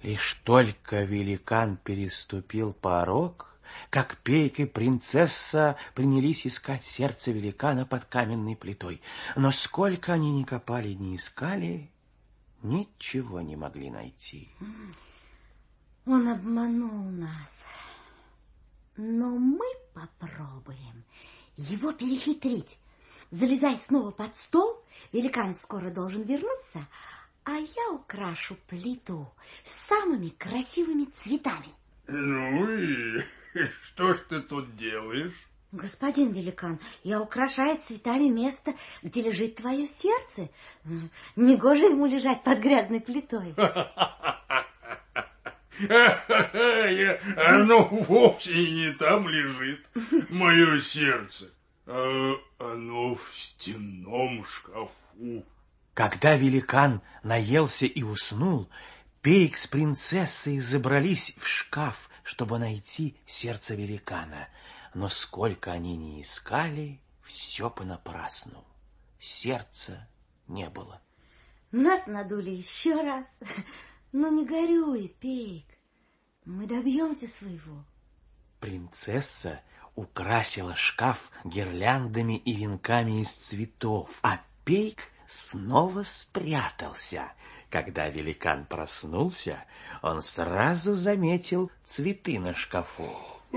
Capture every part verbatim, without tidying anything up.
Лишь только великан переступил порог, как Пейк и принцесса принялись искать сердце великана под каменной плитой. Но сколько они ни копали, ни искали, ничего не могли найти. Он обманул нас. Но мы попробуем его перехитрить. Залезай снова под стол, великан скоро должен вернуться, а я украшу плиту самыми красивыми цветами. Ну и что ж ты тут делаешь? Господин великан, я украшаю цветами место, где лежит твое сердце. Негоже ему лежать под грязной плитой. Оно вовсе не там лежит, мое сердце. А оно в стенном шкафу. Когда великан наелся и уснул, Пейк с принцессой забрались в шкаф, чтобы найти сердце великана. Но сколько они ни искали, все понапрасну. Сердца не было. Нас надули еще раз. Но не горюй, Пейк. Мы добьемся своего. Принцесса украсила шкаф гирляндами и венками из цветов, а Пейк снова спрятался. Когда великан проснулся, он сразу заметил цветы на шкафу.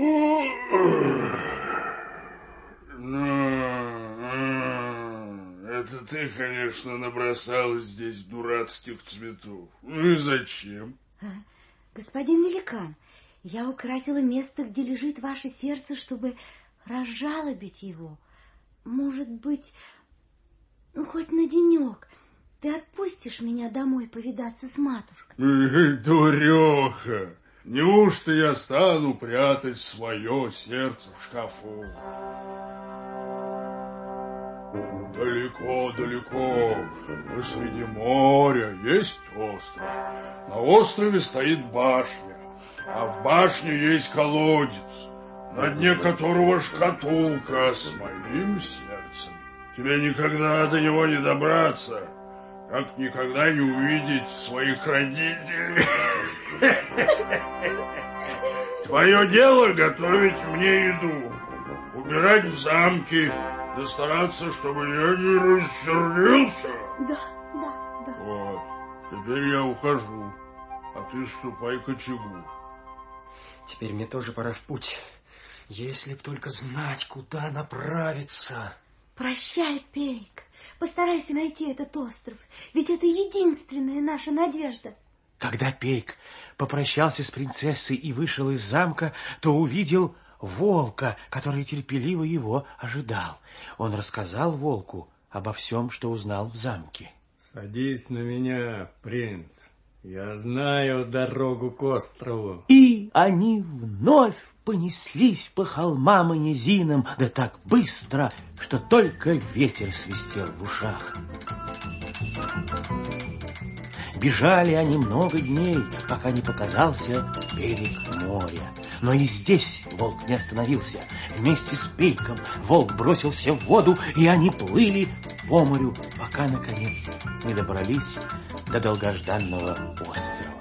Ну, это ты, конечно, набросал здесь дурацких цветов. Ну и зачем? Господин великан, я украсила место, где лежит ваше сердце, чтобы разжалобить его. Может быть, ну хоть на денек ты отпустишь меня домой повидаться с матушкой? Дуреха! Неужто я стану прятать свое сердце в шкафу? Далеко-далеко, посреди моря, есть остров. На острове стоит башня, а в башне есть колодец, на дне которого шкатулка с моим сердцем. Тебе никогда до него не добраться, как никогда не увидеть своих родителей. Твое дело готовить мне еду, убирать в замке, да стараться, чтобы я не рассердился. Да, да, да. Вот, теперь я ухожу, а ты ступай к очагу. Теперь мне тоже пора в путь. Если б только знать, куда направиться. Прощай, Пейк. Постарайся найти этот остров, ведь это единственная наша надежда. Когда Пейк попрощался с принцессой и вышел из замка, то увидел волка, который терпеливо его ожидал. Он рассказал волку обо всем, что узнал в замке. Садись на меня, принц. Я знаю дорогу к острову. И они вновь понеслись по холмам и низинам, да так быстро, что только ветер свистел в ушах. Бежали они много дней, пока не показался берег моря. Но и здесь волк не остановился. Вместе с Пейком волк бросился в воду, и они плыли по морю, пока, наконец, не добрались до долгожданного острова.